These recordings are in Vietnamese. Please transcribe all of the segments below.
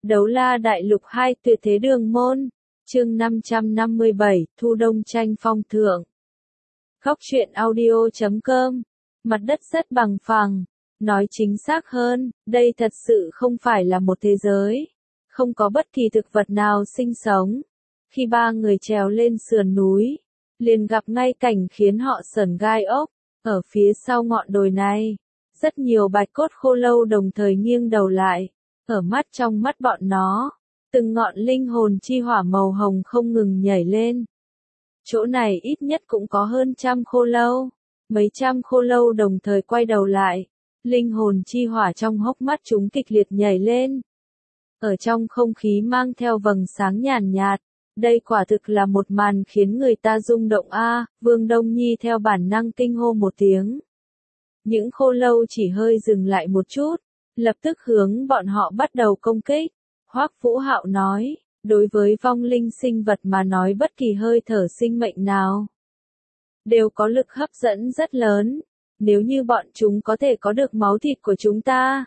Đấu la đại lục 2 tuyệt thế đường môn. Chương 557, Thu Đông tranh phong thượng. Góc truyện audio.com. Mặt đất rất bằng phẳng. Nói chính xác hơn, đây thật sự không phải là một thế giới. Không có bất kỳ thực vật nào sinh sống. Khi ba người trèo lên sườn núi, liền gặp ngay cảnh khiến họ sởn gai ốc. Ở phía sau ngọn đồi này, rất nhiều bạch cốt khô lâu đồng thời nghiêng đầu lại. Ở trong mắt bọn nó, từng ngọn linh hồn chi hỏa màu hồng không ngừng nhảy lên. Chỗ này ít nhất cũng có hơn trăm khô lâu. Mấy trăm khô lâu đồng thời quay đầu lại. Linh hồn chi hỏa trong hốc mắt chúng kịch liệt nhảy lên. Ở trong không khí mang theo vầng sáng nhàn nhạt. Đây quả thực là một màn khiến người ta rung động a. Vương Đông Nhi theo bản năng kinh hô một tiếng. Những khô lâu chỉ hơi dừng lại một chút, lập tức hướng bọn họ bắt đầu công kích. Hoắc Vũ Hạo nói, đối với vong linh sinh vật mà nói bất kỳ hơi thở sinh mệnh nào đều có lực hấp dẫn rất lớn. Nếu như bọn chúng có thể có được máu thịt của chúng ta,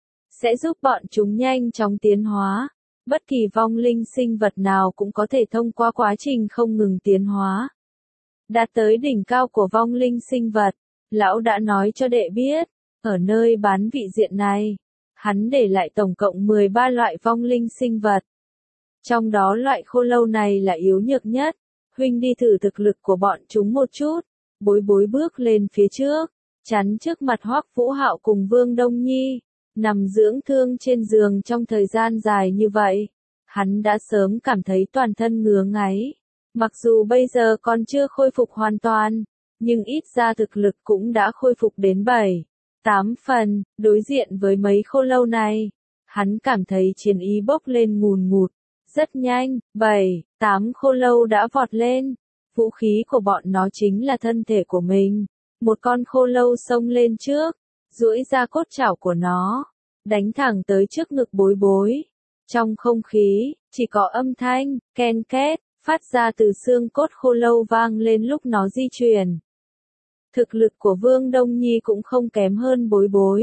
sẽ giúp bọn chúng nhanh chóng tiến hóa. Bất kỳ vong linh sinh vật nào cũng có thể thông qua quá trình không ngừng tiến hóa, đạt tới đỉnh cao của vong linh sinh vật. Lão đã nói cho đệ biết, ở nơi bán vị diện này, hắn để lại tổng cộng 13 loại vong linh sinh vật. Trong đó loại khô lâu này là yếu nhược nhất. Huynh đi thử thực lực của bọn chúng một chút. Bối Bối bước lên phía trước, chắn trước mặt Hoắc Vũ Hạo cùng Vương Đông Nhi. Nằm dưỡng thương trên giường trong thời gian dài như vậy, hắn đã sớm cảm thấy toàn thân ngứa ngáy. Mặc dù bây giờ còn chưa khôi phục hoàn toàn, nhưng ít ra thực lực cũng đã khôi phục đến 7-8 phần. Đối diện với mấy khô lâu này, hắn cảm thấy chiến ý bốc lên ngùn ngụt. Rất nhanh, 7-8 khô lâu đã vọt lên. Vũ khí của bọn nó chính là thân thể của mình. Một con khô lâu xông lên trước, duỗi ra cốt chảo của nó, đánh thẳng tới trước ngực Bối Bối. Trong không khí, chỉ có âm thanh, ken két, phát ra từ xương cốt khô lâu vang lên lúc nó di chuyển. Thực lực của Vương Đông Nhi cũng không kém hơn Bối Bối.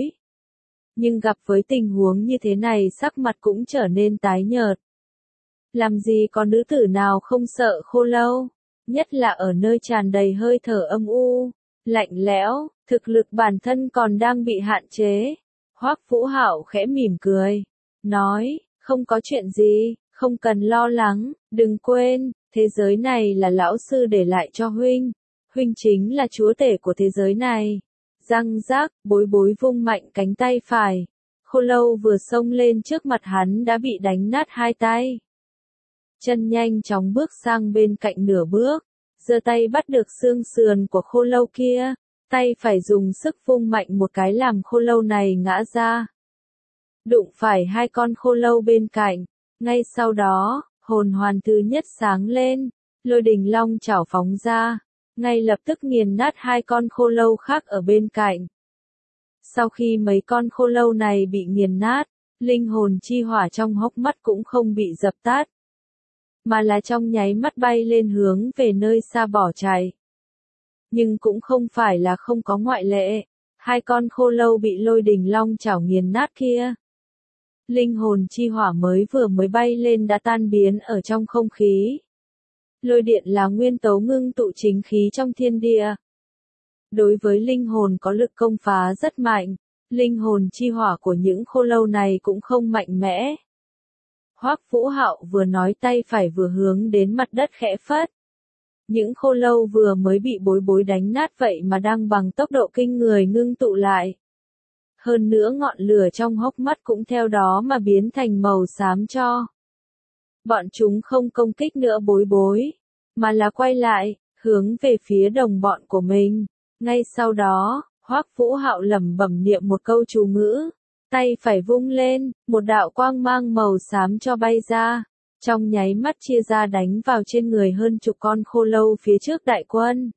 Nhưng gặp với tình huống như thế này sắc mặt cũng trở nên tái nhợt. Làm gì có nữ tử nào không sợ khô lâu, nhất là ở nơi tràn đầy hơi thở âm u, lạnh lẽo, thực lực bản thân còn đang bị hạn chế. Hoắc Vũ Hạo khẽ mỉm cười, nói, không có chuyện gì, không cần lo lắng, đừng quên, thế giới này là lão sư để lại cho huynh. Huynh chính là chúa tể của thế giới này. Răng rác, Bối Bối vung mạnh cánh tay phải. Khô lâu vừa xông lên trước mặt hắn đã bị đánh nát hai tay. Chân nhanh chóng bước sang bên cạnh nửa bước, giơ tay bắt được xương sườn của khô lâu kia. Tay phải dùng sức vung mạnh một cái làm khô lâu này ngã ra. Đụng phải hai con khô lâu bên cạnh. Ngay sau đó, hồn hoàn thứ nhất sáng lên, lôi đình long chảo phóng ra. Ngay lập tức nghiền nát hai con khô lâu khác ở bên cạnh. Sau khi mấy con khô lâu này bị nghiền nát, linh hồn chi hỏa trong hốc mắt cũng không bị dập tắt, mà là trong nháy mắt bay lên hướng về nơi xa bỏ chạy. Nhưng cũng không phải là không có ngoại lệ, hai con khô lâu bị lôi đình long chảo nghiền nát kia. Linh hồn chi hỏa mới bay lên đã tan biến ở trong không khí. Lôi điện là nguyên tố ngưng tụ chính khí trong thiên địa. Đối với linh hồn có lực công phá rất mạnh, linh hồn chi hỏa của những khô lâu này cũng không mạnh mẽ. Hoắc Vũ Hạo vừa nói tay phải vừa hướng đến mặt đất khẽ phất. Những khô lâu vừa mới bị Bối Bối đánh nát vậy mà đang bằng tốc độ kinh người ngưng tụ lại. Hơn nữa ngọn lửa trong hốc mắt cũng theo đó mà biến thành màu xám cho. Bọn chúng không công kích nữa Bối Bối, mà là quay lại, hướng về phía đồng bọn của mình. Ngay sau đó, Hoắc Vũ Hạo lẩm bẩm niệm một câu chú ngữ, tay phải vung lên, một đạo quang mang màu xám cho bay ra, trong nháy mắt chia ra đánh vào trên người hơn chục con khô lâu phía trước đại quân.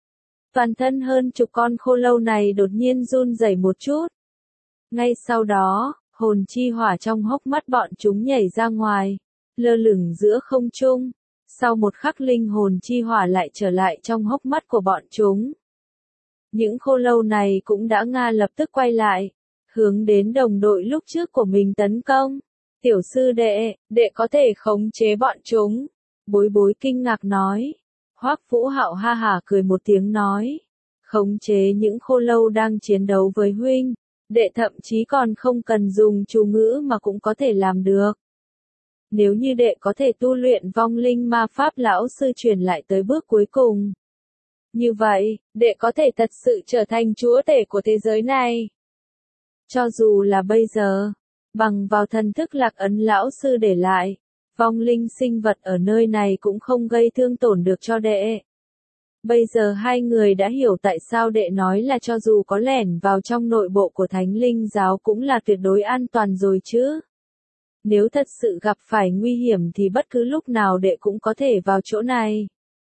Toàn thân hơn chục con khô lâu này đột nhiên run rẩy một chút. Ngay sau đó, hồn chi hỏa trong hốc mắt bọn chúng nhảy ra ngoài, lơ lửng giữa không trung. Sau một khắc linh hồn chi hỏa lại trở lại trong hốc mắt của bọn chúng. Những khô lâu này cũng đã lập tức quay lại, hướng đến đồng đội lúc trước của mình tấn công. Tiểu sư đệ, đệ có thể khống chế bọn chúng. Bối bối kinh ngạc nói. Hoắc Vũ Hạo ha hả cười một tiếng nói. Khống chế những khô lâu đang chiến đấu với huynh, đệ thậm chí còn không cần dùng chú ngữ mà cũng có thể làm được. Nếu như đệ có thể tu luyện vong linh ma pháp lão sư truyền lại tới bước cuối cùng. Như vậy, đệ có thể thật sự trở thành chúa tể của thế giới này. Cho dù là bây giờ, bằng vào thần thức lạc ấn lão sư để lại, vong linh sinh vật ở nơi này cũng không gây thương tổn được cho đệ. Bây giờ hai người đã hiểu tại sao đệ nói là cho dù có lẻn vào trong nội bộ của Thánh Linh giáo cũng là tuyệt đối an toàn rồi chứ. Nếu thật sự gặp phải nguy hiểm thì bất cứ lúc nào đệ cũng có thể vào chỗ này.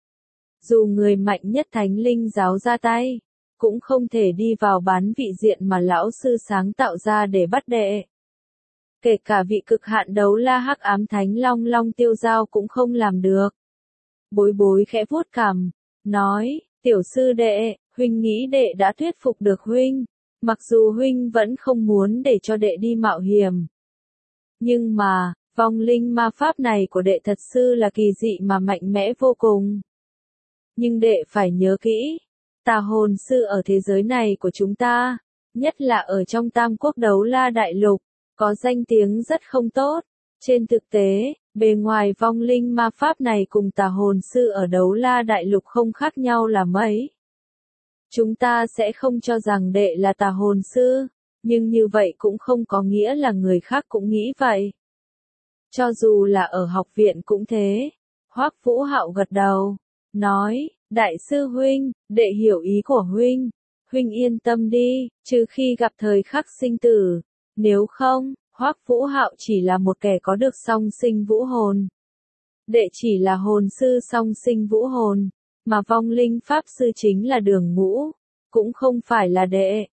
Dù người mạnh nhất Thánh Linh giáo ra tay, cũng không thể đi vào bán vị diện mà lão sư sáng tạo ra để bắt đệ. Kể cả vị cực hạn đấu la hắc ám thánh long long tiêu giao cũng không làm được. Bối bối khẽ vuốt cằm, nói, tiểu sư đệ, huynh nghĩ đệ đã thuyết phục được huynh, mặc dù huynh vẫn không muốn để cho đệ đi mạo hiểm. Nhưng mà, vong linh ma pháp này của đệ thật sự là kỳ dị mà mạnh mẽ vô cùng. Nhưng đệ phải nhớ kỹ, tà hồn sư ở thế giới này của chúng ta, nhất là ở trong Tam Quốc Đấu La Đại Lục, có danh tiếng rất không tốt. Trên thực tế, bề ngoài vong linh ma pháp này cùng tà hồn sư ở Đấu La Đại Lục không khác nhau là mấy. Chúng ta sẽ không cho rằng đệ là tà hồn sư, nhưng như vậy cũng không có nghĩa là người khác cũng nghĩ vậy. Cho dù là ở học viện cũng thế. Hoắc Vũ Hạo gật đầu, nói, đại sư huynh, đệ hiểu ý của huynh. Huynh yên tâm đi, trừ khi gặp thời khắc sinh tử. Nếu không, Hoắc Vũ Hạo chỉ là một kẻ có được song sinh vũ hồn. Đệ chỉ là hồn sư song sinh vũ hồn, mà vong linh pháp sư chính là Đường Ngũ, cũng không phải là đệ.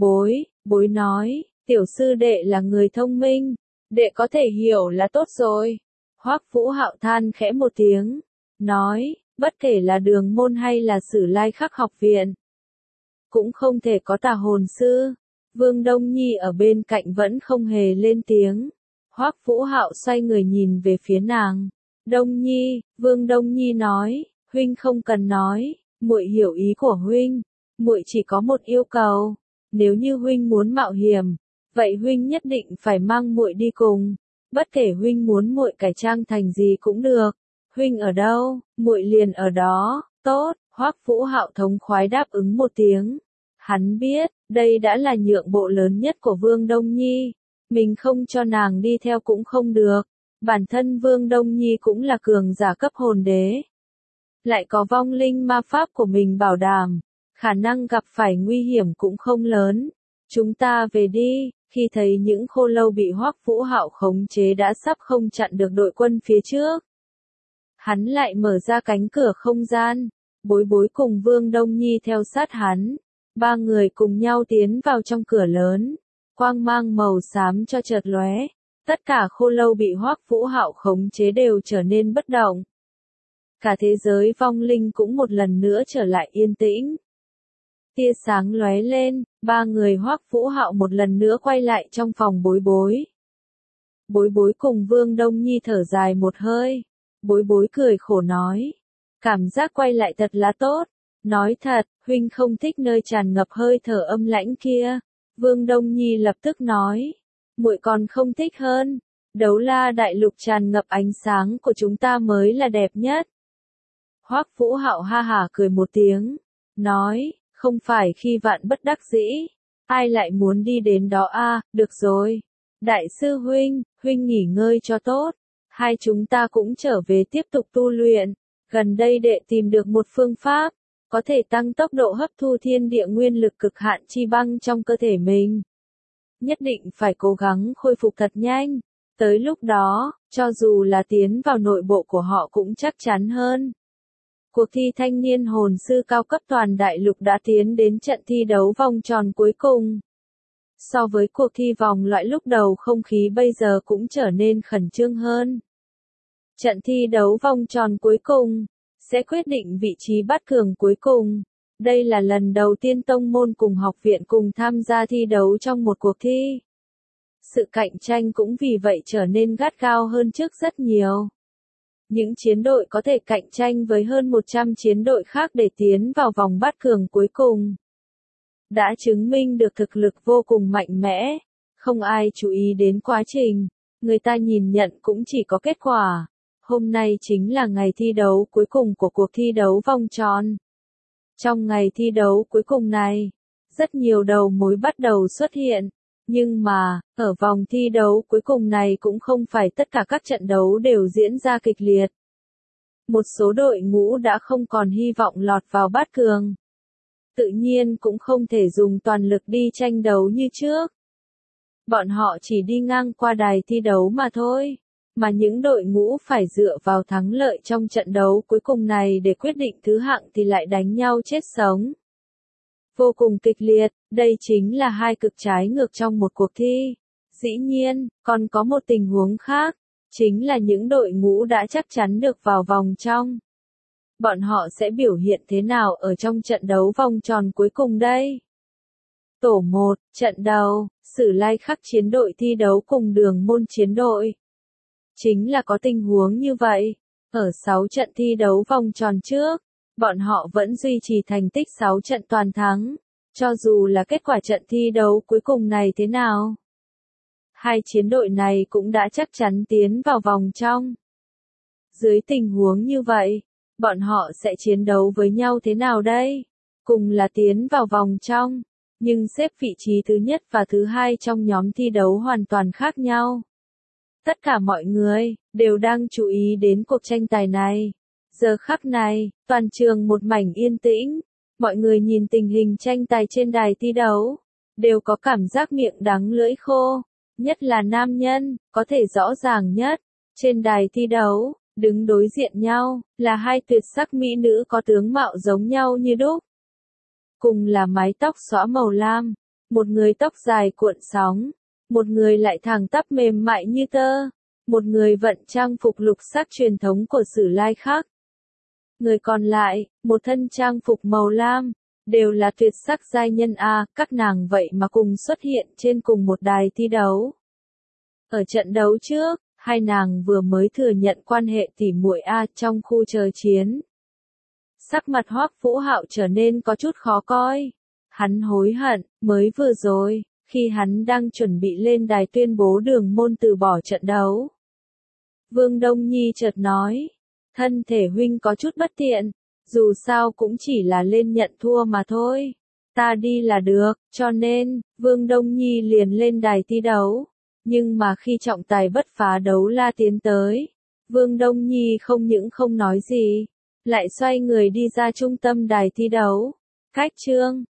Bối nói, tiểu sư đệ là người thông minh, đệ có thể hiểu là tốt rồi. Hoắc Vũ Hạo than khẽ một tiếng, nói, bất kể là Đường môn hay là Sử Lai Khắc học viện, cũng không thể có tà hồn sư. Vương Đông Nhi ở bên cạnh vẫn không hề lên tiếng. Hoắc Vũ Hạo xoay người nhìn về phía nàng. Đông Nhi, Vương Đông Nhi nói, huynh không cần nói, muội hiểu ý của huynh, muội chỉ có một yêu cầu, nếu như huynh muốn mạo hiểm, vậy huynh nhất định phải mang muội đi cùng, bất kể huynh muốn muội cải trang thành gì cũng được, huynh ở đâu, muội liền ở đó. Tốt, Hoắc Vũ Hạo thống khoái đáp ứng một tiếng. Hắn biết, đây đã là nhượng bộ lớn nhất của Vương Đông Nhi, mình không cho nàng đi theo cũng không được. Bản thân Vương Đông Nhi cũng là cường giả cấp hồn đế, lại có vong linh ma pháp của mình bảo đảm, khả năng gặp phải nguy hiểm cũng không lớn. Chúng ta về đi. Khi thấy những khô lâu bị Hoắc Vũ Hạo khống chế đã sắp không chặn được đội quân phía trước, hắn lại mở ra cánh cửa không gian, bối cùng Vương Đông Nhi theo sát hắn. Ba người cùng nhau tiến vào trong cửa lớn, quang mang màu xám cho chợt lóe, tất cả khô lâu bị Hoắc Vũ Hạo khống chế đều trở nên bất động. Cả thế giới vong linh cũng một lần nữa trở lại yên tĩnh. Tia sáng lóe lên, ba người Hoắc Vũ Hạo một lần nữa quay lại trong phòng bối. Bối cùng Vương Đông Nhi thở dài một hơi, bối cười khổ nói, cảm giác quay lại thật là tốt. Nói thật, huynh không thích nơi tràn ngập hơi thở âm lãnh kia. Vương Đông Nhi lập tức nói, muội còn không thích hơn. Đấu La Đại Lục tràn ngập ánh sáng của chúng ta mới là đẹp nhất. Hoắc Vũ Hạo ha hả cười một tiếng, nói, không phải khi vạn bất đắc dĩ, ai lại muốn đi đến đó a? Được rồi. Đại sư huynh nghỉ ngơi cho tốt. Hai chúng ta cũng trở về tiếp tục tu luyện. Gần đây đệ tìm được một phương pháp, có thể tăng tốc độ hấp thu thiên địa nguyên lực cực hạn chi băng trong cơ thể mình. Nhất định phải cố gắng khôi phục thật nhanh. Tới lúc đó, cho dù là tiến vào nội bộ của họ cũng chắc chắn hơn. Cuộc thi thanh niên hồn sư cao cấp toàn đại lục đã tiến đến trận thi đấu vòng tròn cuối cùng. So với cuộc thi vòng loại lúc đầu không khí bây giờ cũng trở nên khẩn trương hơn. Trận thi đấu vòng tròn cuối cùng sẽ quyết định vị trí bát cường cuối cùng. Đây là lần đầu tiên tông môn cùng học viện cùng tham gia thi đấu trong một cuộc thi. Sự cạnh tranh cũng vì vậy trở nên gắt gao hơn trước rất nhiều. Những chiến đội có thể cạnh tranh với hơn 100 chiến đội khác để tiến vào vòng bát cường cuối cùng. Đã chứng minh được thực lực vô cùng mạnh mẽ. Không ai chú ý đến quá trình. Người ta nhìn nhận cũng chỉ có kết quả. Hôm nay chính là ngày thi đấu cuối cùng của cuộc thi đấu vòng tròn. Trong ngày thi đấu cuối cùng này, rất nhiều đầu mối bắt đầu xuất hiện. Nhưng mà, ở vòng thi đấu cuối cùng này cũng không phải tất cả các trận đấu đều diễn ra kịch liệt. Một số đội ngũ đã không còn hy vọng lọt vào bát cường. Tự nhiên cũng không thể dùng toàn lực đi tranh đấu như trước. Bọn họ chỉ đi ngang qua đài thi đấu mà thôi. Mà những đội ngũ phải dựa vào thắng lợi trong trận đấu cuối cùng này để quyết định thứ hạng thì lại đánh nhau chết sống. Vô cùng kịch liệt, đây chính là hai cực trái ngược trong một cuộc thi. Dĩ nhiên, còn có một tình huống khác, chính là những đội ngũ đã chắc chắn được vào vòng trong. Bọn họ sẽ biểu hiện thế nào ở trong trận đấu vòng tròn cuối cùng đây? Tổ 1, trận đầu, Sử Lai Khắc chiến đội thi đấu cùng Đường Môn chiến đội. Chính là có tình huống như vậy. Ở 6 trận thi đấu vòng tròn trước, bọn họ vẫn duy trì thành tích 6 trận toàn thắng, cho dù là kết quả trận thi đấu cuối cùng này thế nào. Hai chiến đội này cũng đã chắc chắn tiến vào vòng trong. Dưới tình huống như vậy, bọn họ sẽ chiến đấu với nhau thế nào đây? Cùng là tiến vào vòng trong, nhưng xếp vị trí thứ nhất và thứ hai trong nhóm thi đấu hoàn toàn khác nhau. Tất cả mọi người đều đang chú ý đến cuộc tranh tài này. Giờ khắc này, toàn trường một mảnh yên tĩnh. Mọi người nhìn tình hình tranh tài trên đài thi đấu, đều có cảm giác miệng đắng lưỡi khô. Nhất là nam nhân, có thể rõ ràng nhất. Trên đài thi đấu, đứng đối diện nhau, là hai tuyệt sắc mỹ nữ có tướng mạo giống nhau như đúc. Cùng là mái tóc xõa màu lam, một người tóc dài cuộn sóng, một người lại thẳng tắp mềm mại như tơ, một người vận trang phục lục sắc truyền thống của Sử Lai Khắc. Người còn lại, một thân trang phục màu lam, đều là tuyệt sắc giai nhân A, các nàng vậy mà cùng xuất hiện trên cùng một đài thi đấu. Ở trận đấu trước, hai nàng vừa mới thừa nhận quan hệ tỉ muội A trong khu chờ chiến. Sắc mặt Hoắc Vũ Hạo trở nên có chút khó coi. Hắn hối hận, mới vừa rồi, khi hắn đang chuẩn bị lên đài tuyên bố Đường Môn từ bỏ trận đấu. Vương Đông Nhi chợt nói, thân thể huynh có chút bất tiện, dù sao cũng chỉ là lên nhận thua mà thôi. Ta đi là được, cho nên, Vương Đông Nhi liền lên đài thi đấu. Nhưng mà khi trọng tài bất phá đấu la tiến tới, Vương Đông Nhi không những không nói gì, lại xoay người đi ra trung tâm đài thi đấu. Cách chương